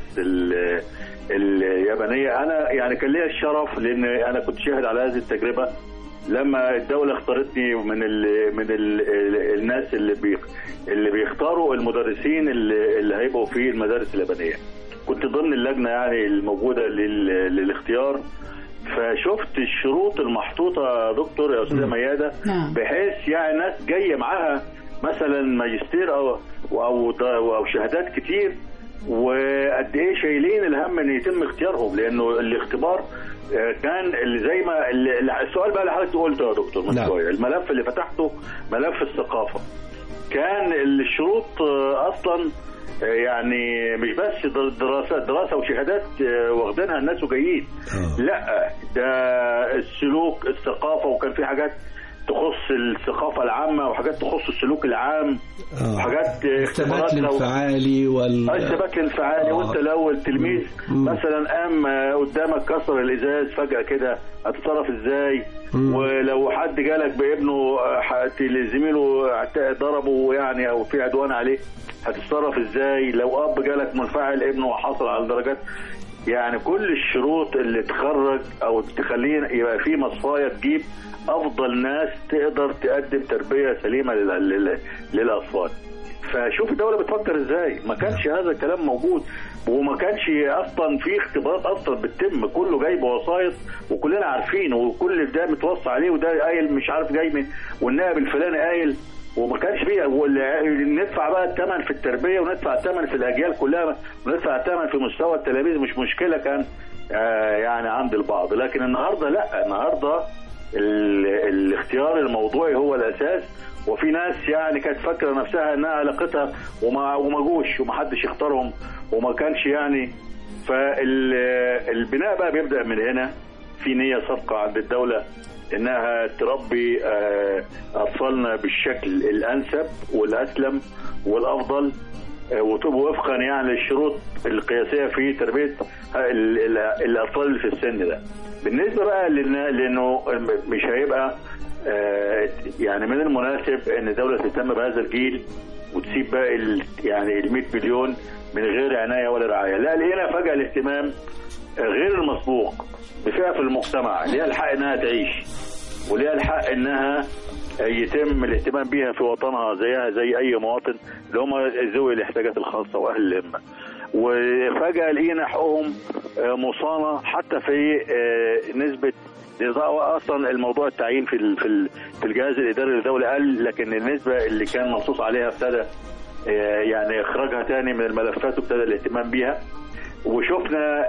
اليابانيه. انا يعني كان ليا الشرف لان انا كنت شاهد على هذه التجربه لما الدوله اختارتني من ال من ال الناس اللي بيخ اللي بيختاروا المدرسين اللي, اللي هيبقوا في المدارس اليابانيه. كنت ضمن اللجنه يعني الموجوده للاختيار. فشفت الشروط المحطوطه يا دكتور يا استاذه مياده بحيث يعني ناس جايه معاها مثلا ماجستير او او او شهادات كتير وقد ايه شايلين الهم ان يتم اختيارهم لانه الاختبار كان اللي زي ما اللي السؤال بقى اللي حضرتك قلته يا دكتور من شويه الملف اللي فتحته ملف الثقافه. كان الشروط اصلا يعني مش بس دراسه دراسه وشهادات واخدينها الناس وجايين لا ده السلوك الثقافه وكان في حاجات تخص الثقافه العامه وحاجات تخص السلوك العام آه. وحاجات الثبات الانفعالي وال الثبات الانفعالي آه. وانت لو التلميذ مم. مثلا قام قدامك كسر الازاز فجاه كده هتتصرف ازاي؟ مم. ولو حد جالك بابنه زميله ضربه يعني او في عدوان عليه هتتصرف ازاي؟ لو اب جالك منفعل ابنه وحصل على درجات يعني كل الشروط اللي تخرج او تخليه يبقى في مصفايه تجيب افضل ناس تقدر تقدم تربيه سليمه للاطفال. فشوف الدوله بتفكر ازاي. ما كانش هذا الكلام موجود وما كانش اصلا في اختبارات اصلا بتتم كله جاي بوسايط وكلنا عارفين وكل ده متوصى عليه وده قايل مش عارف جاي من والنائب الفلاني قايل وما كانش فيه ندفع بقى الثمن في التربيه وندفع الثمن في الاجيال كلها وندفع الثمن في مستوى التلاميذ مش مشكله كان آه يعني عند البعض. لكن النهارده لا النهارده الاختيار الموضوعي هو الاساس. وفي ناس يعني كانت فاكره نفسها انها علاقتها وما وما جوش ومحدش اختارهم وما كانش يعني. فالبناء بقى بيبدا من هنا. في نيه صادقه عند الدوله انها تربي اطفالنا بالشكل الانسب والاسلم والافضل وتبقى وفقا يعني للشروط القياسيه في تربيه الاطفال اللي في السن ده. بالنسبه بقى لانه مش هيبقى يعني من المناسب ان الدوله تهتم بهذا الجيل وتسيب باقي يعني ال مئة مليون من غير عنايه ولا رعايه. لا لقينا فجاه الاهتمام غير المسبوق بفئه في المجتمع ليها الحق انها تعيش وليها الحق انها يتم الاهتمام بيها في وطنها زيها زي اي مواطن اللي هم ذوي الاحتياجات الخاصه واهل الهمه. وفجاه لقينا حقوقهم مصانه حتى في نسبه اصلا الموضوع التعيين في في الجهاز الاداري للدوله قل لكن النسبه اللي كان منصوص عليها ابتدى يعني اخراجها تاني من الملفات وابتدى الاهتمام بيها. وشفنا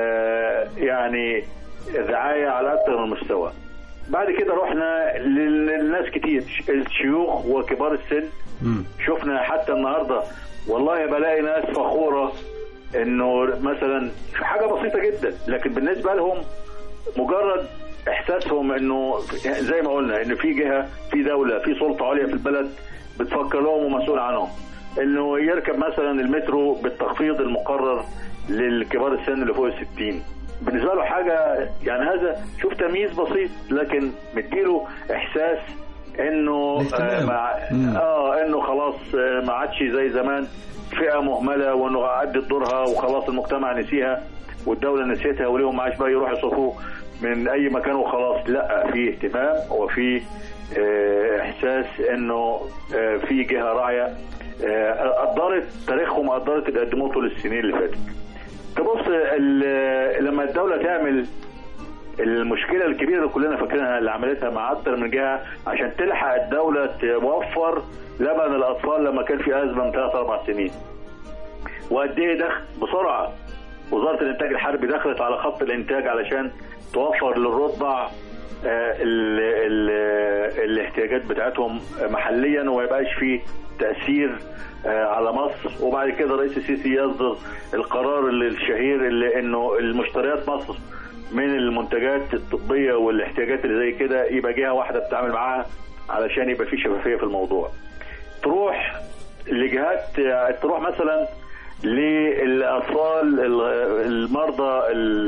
يعني رعايه على اكثر من مستوى. بعد كده رحنا للناس كتير الشيوخ وكبار السن. شفنا حتى النهارده والله بلاقي ناس فخوره انه مثلا في حاجه بسيطه جدا لكن بالنسبه لهم مجرد احساسهم انه زي ما قلنا ان في جهه في دوله في سلطه عليا في البلد بتفكر لهم ومسؤول عنهم انه يركب مثلا المترو بالتخفيض المقرر للكبار السن اللي فوق الستين بالنسبه له حاجه يعني هذا شوف تمييز بسيط لكن مديله احساس انه آه, مع اه انه خلاص آه ما عادش زي زمان فئه مهمله وانه عدت دورها وخلاص المجتمع نسيها والدوله نسيتها وليهم معاش بقى يروحوا يصرفوا من اي مكان وخلاص. لا في اهتمام وفي آه احساس انه آه في جهه راعيه آه قدرت تاريخهم قدرت اللي قدموه طول السنين اللي فاتت. تبص لما الدوله تعمل المشكله الكبيره اللي كلنا فاكرينها اللي عملتها مع اكتر من جهه عشان تلحق الدوله توفر لبن الاطفال لما كان في ازمه من ثلاث اربع سنين. وقد ايه دخل بسرعه وزاره الانتاج الحربي دخلت على خط الانتاج علشان توفر للرضع ال ال الاحتياجات بتاعتهم محليا وما يبقاش فيه تاثير على مصر. وبعد كده رئيس السيسي يصدر القرار اللي الشهير اللي انه المشتريات مصر من المنتجات الطبيه والاحتياجات اللي زي كده يبقى جهه واحده بتتعامل معاها علشان يبقى في شفافيه في الموضوع. تروح لجهات، تروح مثلا للاطفال المرضى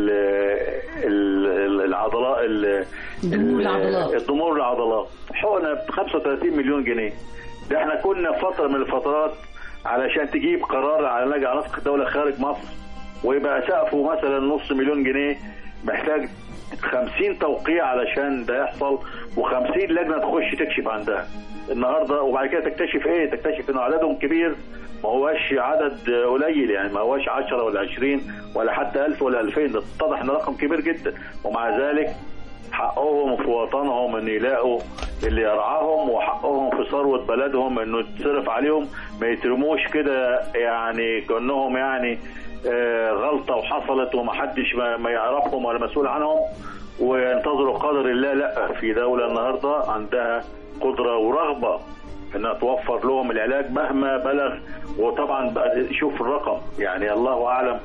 العضلات ضمور العضلات الضمور العضلات حقنه ب خمسة وثلاثين مليون جنيه. ده احنا كنا في فتره من الفترات علشان تجيب قرار على نجع نسق الدوله خارج مصر ويبقى سقفه مثلا نص مليون جنيه، محتاج خمسين توقيع علشان ده يحصل وخمسين لجنه تخش تكشف عندها النهارده. وبعد كده تكتشف ايه؟ تكتشف انه عددهم كبير، ما هوش عدد قليل، يعني ما هوش عشرة ولا عشرين ولا حتى ألف ولا ألفين، ده اتضح ان رقم كبير جدا. ومع ذلك حقهم في وطنهم ان يلاقوا اللي يرعاهم، وحقهم في ثروه بلدهم انه يتصرف عليهم، ما يترموش كده يعني كانهم يعني آه غلطه وحصلت ومحدش ما, ما يعرفهم ولا مسؤول عنهم وينتظروا قدر الله. لا، في دوله النهارده عندها قدره ورغبه انها توفر لهم العلاج مهما بلغ. وطبعا شوف الرقم، يعني الله اعلم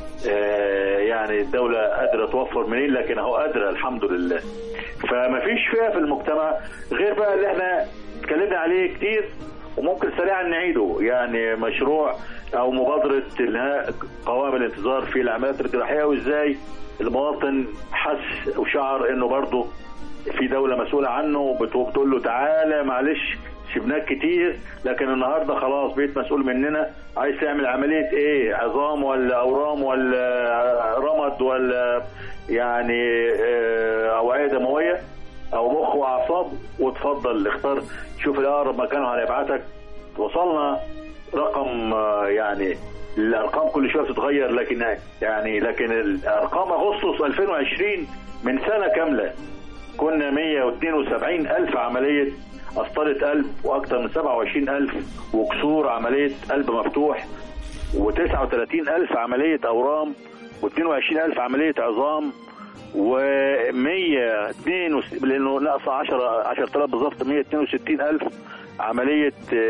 آه يعني الدوله قادره توفر منين، لكن اهو قادره الحمد لله. فما فيش فئه في المجتمع غير بقى اللي احنا اتكلمنا عليه كتير وممكن سريعا نعيده، يعني مشروع او مبادره انهاء قوائم الانتظار في العمليات الجراحيه، وازاي المواطن حس وشعر انه برضه في دوله مسؤوله عنه وبتقول له تعالى معلش سيبناك كتير، لكن النهارده خلاص بقيت مسؤول مننا، عايز تعمل عمليه ايه؟ عظام ولا اورام ولا رمد ولا يعني اوعيه دمويه او مخ واعصاب، وتفضل اختار شوف الاقرب مكان هنبعتك. وصلنا رقم يعني الارقام كل شويه بتتغير، لكن يعني لكن الارقام اغسطس ألفين وعشرين من سنه كامله كنا مية واثنين وسبعين ألف عمليه قسطره قلب، واكثر من سبعة وعشرين ألف وكسور عمليه قلب مفتوح، وتسعة وثلاثين ألف عمليه اورام، واثنين وعشرين ألف عمليه عظام، ومية واثنين وستين لانه ناقص عشرة عشرة آلاف بالظبط، مية واثنين وستين ألف عمليه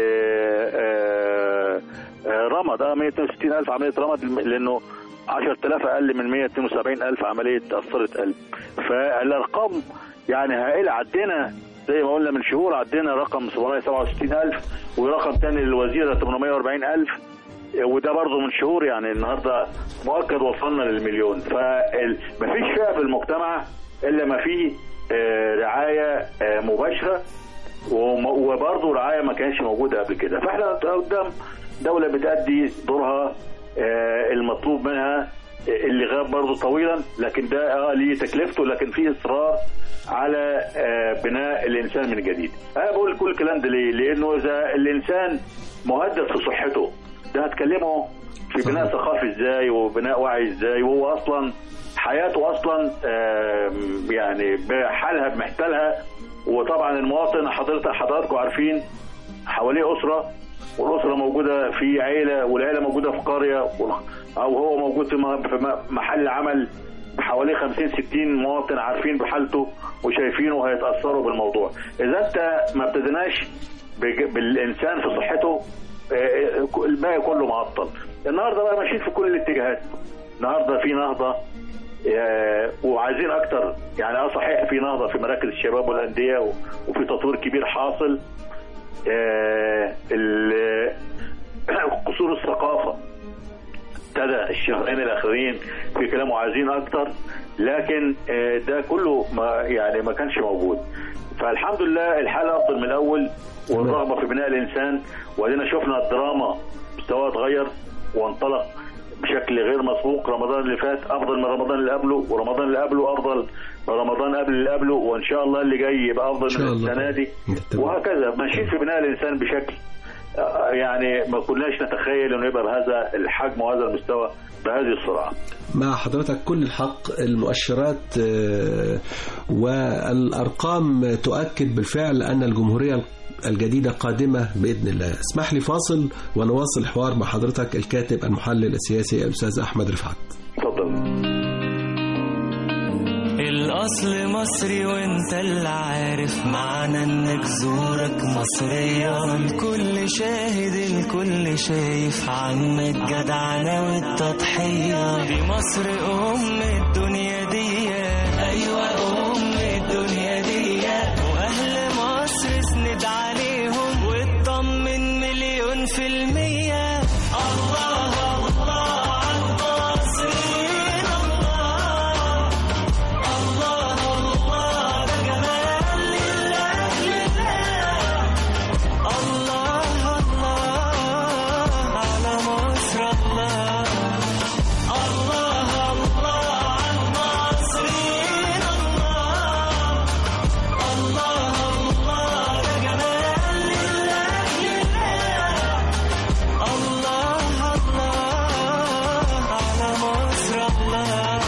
رمد، اه مية واثنين وستين ألف عمليه رمد، لانه عشرة آلاف اقل من مية واثنين وسبعين ألف عمليه قسطره قلب. فالارقام يعني هائله. عدينا زي ما قلنا من شهور، عدينا رقم سبعمية وسبعة وستين ألف ورقم ثاني للوزيره ثمانمية وأربعين ألف، وده برضه من شهور، يعني النهارده مؤكد وصلنا للمليون. فمفيش فئه في المجتمع الا ما فيه رعايه مباشره، وبرضه رعايه ما كانش موجوده قبل كده. فاحنا قدام دوله بتأدي دورها المطلوب منها، اللي غاب برضه طويلا، لكن ده اه ليه تكلفته، لكن فيه اصرار على بناء الانسان من جديد. انا بقول كل الكلام ده ليه؟ لانه اذا الانسان مهدد في صحته، ده هتكلمه في بناء ثقافي ازاي وبناء وعي ازاي، وهو اصلا حياته اصلا يعني بحالها بمحتلها. وطبعا المواطن حضرتك حضراتكم عارفين حواليه اسره، والاسره موجوده في عيله، والعيله موجوده في قريه، او هو موجود في محل عمل حواليه خمسين ستين مواطن عارفين بحالته وشايفينه وهيتاثروا بالموضوع. اذا انت ما ابتديناش بالانسان في صحته الباقي كله معطل. النهارده بقى ماشيين في كل الاتجاهات، النهارده في نهضه وعايزين اكتر، يعني اه صحيح في نهضه في مراكز الشباب والانديه وفي تطوير كبير حاصل، قصور الثقافه ابتدى الشهرين الاخرين في كلام وعايزين اكتر، لكن ده كله ما يعني ما كانش موجود. فالحمد لله الحاله افضل من الاول، والرغبه في بناء الانسان، وادينا شفنا الدراما مستواه اتغير وانطلق بشكل غير مسبوق. رمضان اللي فات افضل من رمضان اللي قبله، ورمضان اللي قبله افضل من رمضان قبل اللي قبله، وان شاء الله اللي جاي يبقى افضل من السنه دي، وهكذا ماشيين في بناء الانسان بشكل يعني ما كناش نتخيل انه يبقى بهذا الحجم وهذا المستوى بهذه السرعه. مع حضرتك كل الحق، المؤشرات والارقام تؤكد بالفعل ان الجمهوريه الجديدة قادمة بإذن الله. اسمح لي فاصل ونواصل الحوار مع حضرتك الكاتب المحلل السياسي الأستاذ أحمد رفعت. تفضل. الأصل مصري وانت اللي عارف معنى انك زورك مصرية، الكل شاهد الكل شايف عنك جدعنة والتضحية، دي مصر أم الدنيا دي في المية. الله الله عالمصريين، الله الله الله ده جمال لله لله. الله الله على مصر، الله الله الله عالمصريين، الله الله الله ده جمال لله لله. الله الله على مصر، الله.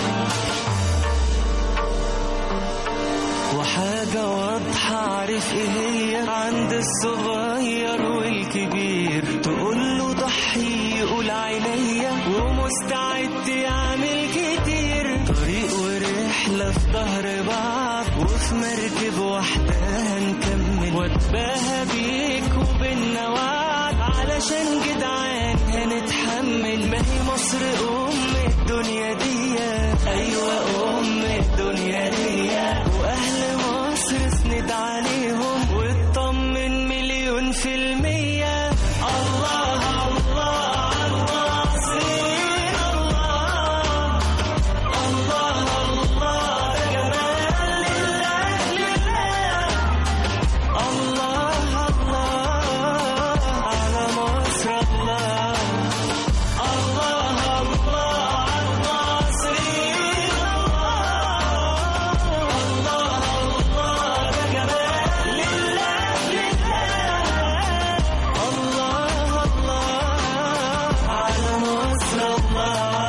وحاجة واضحة عارف ايه هي عند الصغير والكبير، تقول له ضحي يقول عينيا، ومستعد يعمل كتير. طريق ورحلة في ظهر بعض، وفي مركب واحدة هنكمل، واتباهى بيك وبينا وعد، علشان جدعان هنتحمل. ما هي مصر أم الدنيا دي، أيوة أم الدنيا دي، وأهل مصر سند عليهم واطمن مليون في المية. الله الله عالمصريين، الله الله الله ده جمال لله لله. الله الله على مصر، الله الله الله عالمصريين، الله الله ده جمال لله لله. الله الله على مصر، الله.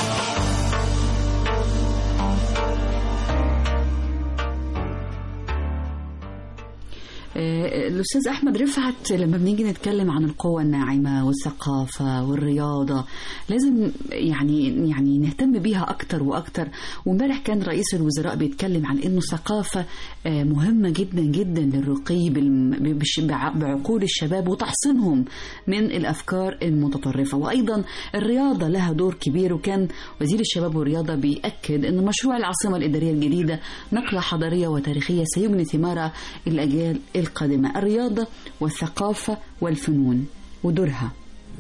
آه، الأستاذ أحمد رفعت، لما بنيجي نتكلم عن القوة الناعمة والثقافة والرياضة لازم يعني يعني نهتم بيها أكتر وأكتر. وامبارح كان رئيس الوزراء بيتكلم عن إنه الثقافة آه، مهمة جدا جدا للرقي بالم- بش- بع- بعقول الشباب وتحصينهم من الأفكار المتطرفة. وأيضا الرياضة لها دور كبير، وكان وزير الشباب والرياضة بيأكد أن مشروع العاصمة الإدارية الجديدة نقلة حضارية وتاريخية سيبني ثمار الأجيال القادمة. الرياضة والثقافة والفنون ودورها.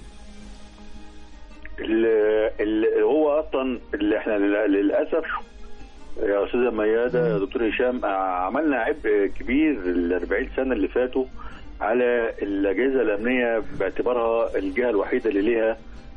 اللي هو اصلا اللي احنا لل- للاسف يا استاذه مياده يا دكتور هشام عملنا عبء كبير ال أربعين سنه اللي فاتوا على الاجهزه الامنيه، باعتبارها الجهه الوحيده اللي ليها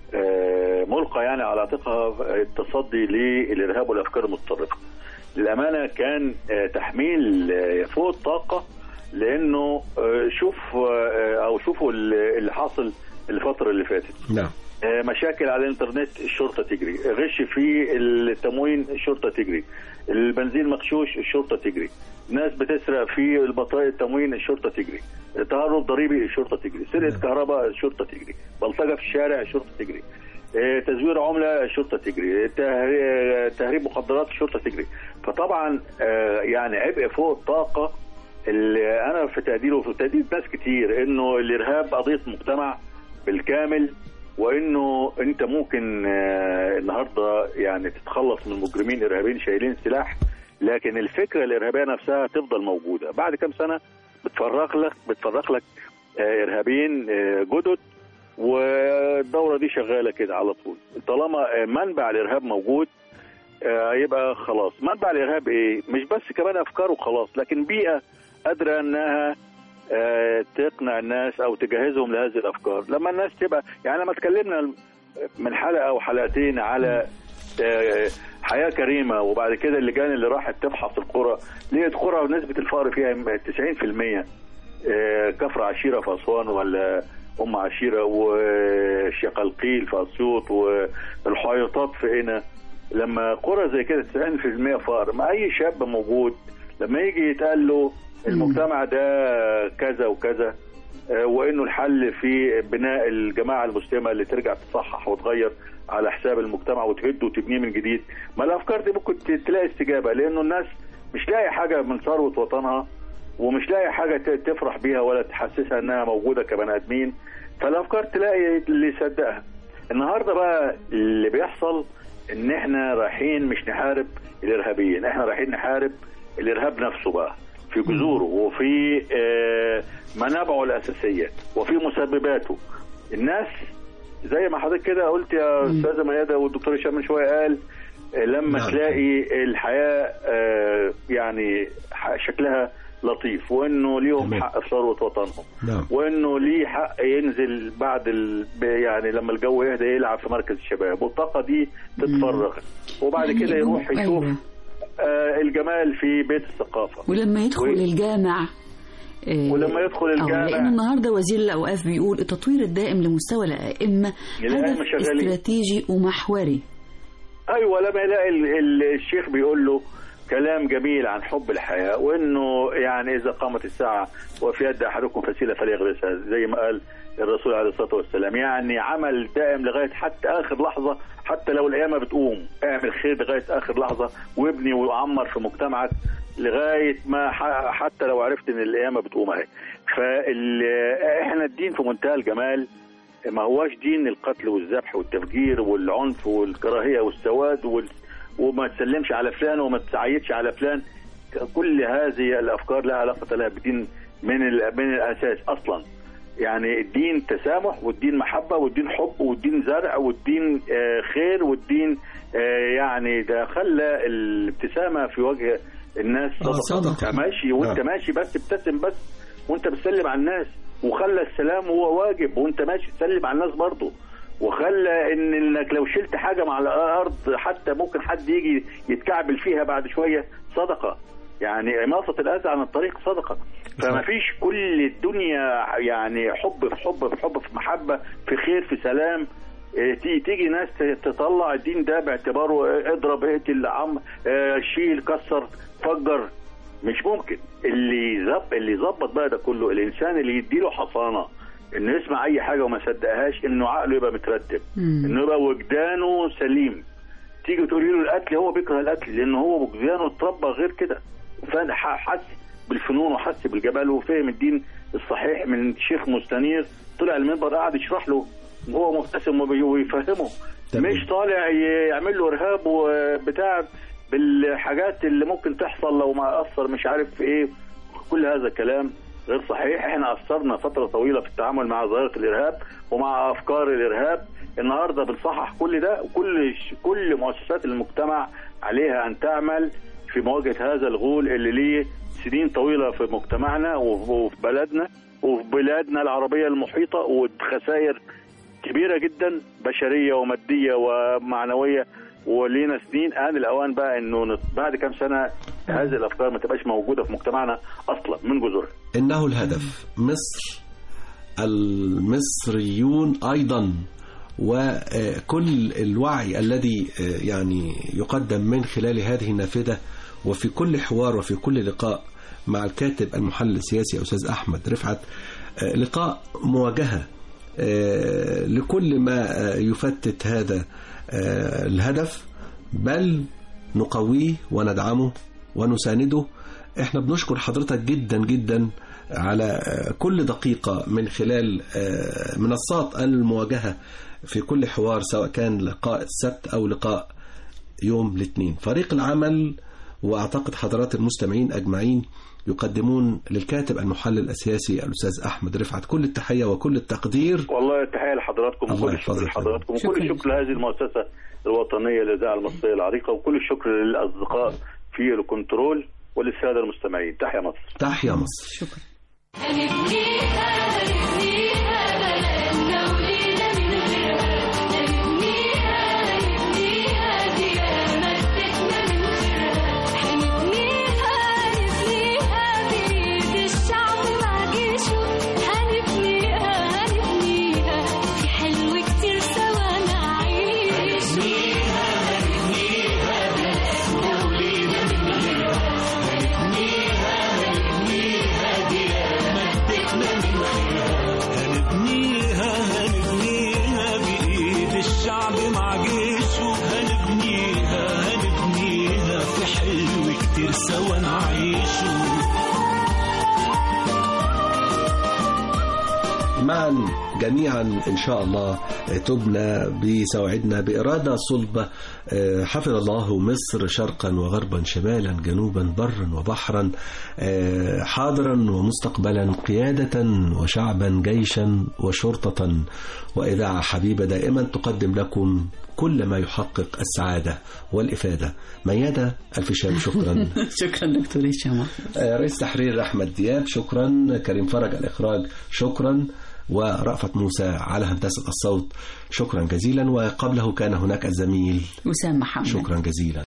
آه، ملقى يعني على عاتقها التصدي للارهاب والافكار المتطرفه. للامانه كان آه، تحميل آه، فوق الطاقه، لانه آه، شوف آه، او شوفوا اللي حاصل الفتره اللي فاتت. نعم. مشاكل على الانترنت الشرطه تجري، غش في التموين الشرطه تجري، البنزين مغشوش الشرطه تجري، ناس بتسرق في البطايق التموين الشرطه تجري، تهرب ضريبي الشرطه تجري، سرقه كهرباء الشرطه تجري، بلطجه في الشارع الشرطه تجري، تزوير عمله الشرطه تجري، تهريب مخدرات الشرطه تجري. فطبعا يعني عبء فوق الطاقه اللي انا في تقديره وفي تقدير ناس كتير انه الارهاب قضيه مجتمع بالكامل، وانه انت ممكن النهارده يعني تتخلص من مجرمين ارهابيين شايلين سلاح، لكن الفكره الارهابيه نفسها تفضل موجوده. بعد كام سنه بتفرغ لك بتفرغ لك ارهابيين جدد، والدوره دي شغاله كده على طول. طالما منبع الارهاب موجود يبقى خلاص. منبع الارهاب ايه؟ مش بس كمان افكار وخلاص، لكن بيئه قادره انها تقنع الناس او تجهزهم لهذه الافكار. لما الناس تبقى يعني لما اتكلمنا من حلقه او حلقتين على حياه كريمه، وبعد كده اللجان اللي راحت تفحص القرى لقيت قرى نسبه الفقر فيها تسعين في المية، كفر عشيره في اسوان ولا ام عشيره وشقلقيل في اسيوط والحيطات في هنا. لما قرى زي كده تسعين في المية فقر، ما اي شاب موجود لما يجي يتقال له المجتمع ده كذا وكذا، وانه الحل في بناء الجماعه المسلمه اللي ترجع تصحح وتغير على حساب المجتمع وتهده وتبنيه من جديد، ما الافكار دي ممكن تلاقي استجابه، لانه الناس مش لاقي حاجه من ثروه وطنها، ومش لاقي حاجه تفرح بيها ولا تحسسها انها موجوده كبني ادمين، فالافكار تلاقي اللي يصدقها. النهارده بقى اللي بيحصل ان احنا رايحين مش نحارب الارهابيين، احنا رايحين نحارب الارهاب نفسه بقى في جذوره وفي منابعه الاساسيه وفي مسبباته الناس زي ما حضرتك كده قلت يا استاذه ميادة والدكتور هشام من شويه قال لما نعم. تلاقي الحياه آه يعني شكلها لطيف، وانه ليهم تمام. حق في ثروه وطنهم، نعم. وانه ليه حق ينزل بعد ال... يعني لما الجو يهدى يلعب في مركز الشباب، والطاقه دي تتفرغ، وبعد كده يروح يشوف آه الجمال في بيت الثقافه، ولما يدخل و... الجامع ولما يدخل الجامع، لأن النهارده وزير الأوقاف بيقول التطوير الدائم لمستوى الأئمة هدف استراتيجي ومحوري. أيوة، لما يلاقي الشيخ بيقول له كلام جميل عن حب الحياة، وإنه يعني إذا قامت الساعة وفي يد أحدكم فسيلة فليغرسها زي ما قال الرسول عليه الصلاة والسلام، يعني عمل دائم لغاية حتى آخر لحظة، حتى لو القيامة بتقوم اعمل خير لغاية آخر لحظة، وابني وعمر في مجتمعك لغاية ما حتى لو عرفت إن القيامة بتقوم اهي. فإحنا الدين في منتهى الجمال، ما هواش دين القتل والذبح والتفجير والعنف والكراهية والسواد وال... وما تسلمش على فلان وما تسعيدش على فلان. كل هذه الأفكار لا علاقة لها بدين من ال... من الأساس أصلا. يعني الدين تسامح، والدين محبة، والدين حب، والدين زرع، والدين آه خير، والدين آه يعني ده خلى الابتسامة في وجه الناس صدقة. ماشي وانت آه. ماشي بس ابتسم بس وانت بتسلم على الناس، وخلى السلام هو واجب وانت ماشي تسلم على الناس برضه، وخلى ان انك لو شلت حاجة مع الارض حتى ممكن حد يجي يتكعبل فيها بعد شوية صدقة. يعني إماطة الأذى عن الطريق صدقة. فما فيش كل الدنيا يعني حب في حب في حب في محبة في خير في سلام. تيجي ناس تطلع الدين ده باعتباره اضرب اقتل عم شيل كسر فجر، مش ممكن. اللي زب اللي ظبط بقى ده كله الانسان اللي يديله حصانه انه يسمع اي حاجه وما يصدقهاش، انه عقله يبقى مترتب، انه يبقى وجدانه سليم. تيجي تقولي له القتل، هو بيكره القتل لانه هو وجدانه اتربى غير كده، حس بالفنون وحس بالجمال وفهم الدين الصحيح من شيخ مستنير طلع المنبر قاعد يشرح له وهو مبتسم ويفهمه، مش طالع يعمل له ارهاب وبتاع بالحاجات اللي ممكن تحصل لو ما اثر مش عارف في ايه. كل هذا الكلام غير صحيح. احنا اثرنا فتره طويله في التعامل مع ظاهره الارهاب ومع افكار الارهاب. النهارده بنصحح كل ده، وكل كل مؤسسات المجتمع عليها ان تعمل في مواجهه هذا الغول اللي ليه سنين طويله في مجتمعنا وفي بلدنا وفي بلادنا العربيه المحيطه، وخسائر كبيره جدا بشريه وماديه ومعنويه، ولينا سنين. آن الأوان بقى إنه بعد كام سنة هذه الأفكار ما تبقاش موجودة في مجتمعنا أصلا من جذورها. إنه الهدف مصر، المصريون أيضا، وكل الوعي الذي يعني يقدم من خلال هذه النافذة، وفي كل حوار وفي كل لقاء مع الكاتب المحلل السياسي أستاذ أحمد رفعت لقاء مواجهة لكل ما يفتت هذا الهدف، بل نقويه وندعمه ونسانده. احنا بنشكر حضرتك جدا جدا على كل دقيقة من خلال منصات المواجهة في كل حوار، سواء كان لقاء السبت أو لقاء يوم الاثنين. فريق العمل وأعتقد حضرات المستمعين أجمعين يقدمون للكاتب المحلل السياسي الأستاذ أحمد رفعت كل التحية وكل التقدير. والله التحية لحضراتكم وكل الشكر لحضراتكم وكل الشكر لهذه المؤسسة الوطنية للإذاعة المصرية العريقة، وكل الشكر للأصدقاء في الكنترول وللسادة المستمعين. تحيا مصر. تحيا مصر. شكرا. معا جميعا إن شاء الله تبنى بسواعدنا بإرادة صلبة. حفظ الله مصر شرقا وغربا شمالا جنوبا برا وبحرا حاضرا ومستقبلا قيادة وشعبا جيشا وشرطة وإذاعة حبيبة دائما تقدم لكم كل ما يحقق السعادة والإفادة. ميادة ألف شام شكرا. شكرا دكتور هشام. رئيس تحرير أحمد دياب شكرا. كريم فرج الإخراج شكرا. ورأفت موسى على هندسة الصوت شكرا جزيلا. وقبله كان هناك الزميل وسام محمد. شكرا جزيلا.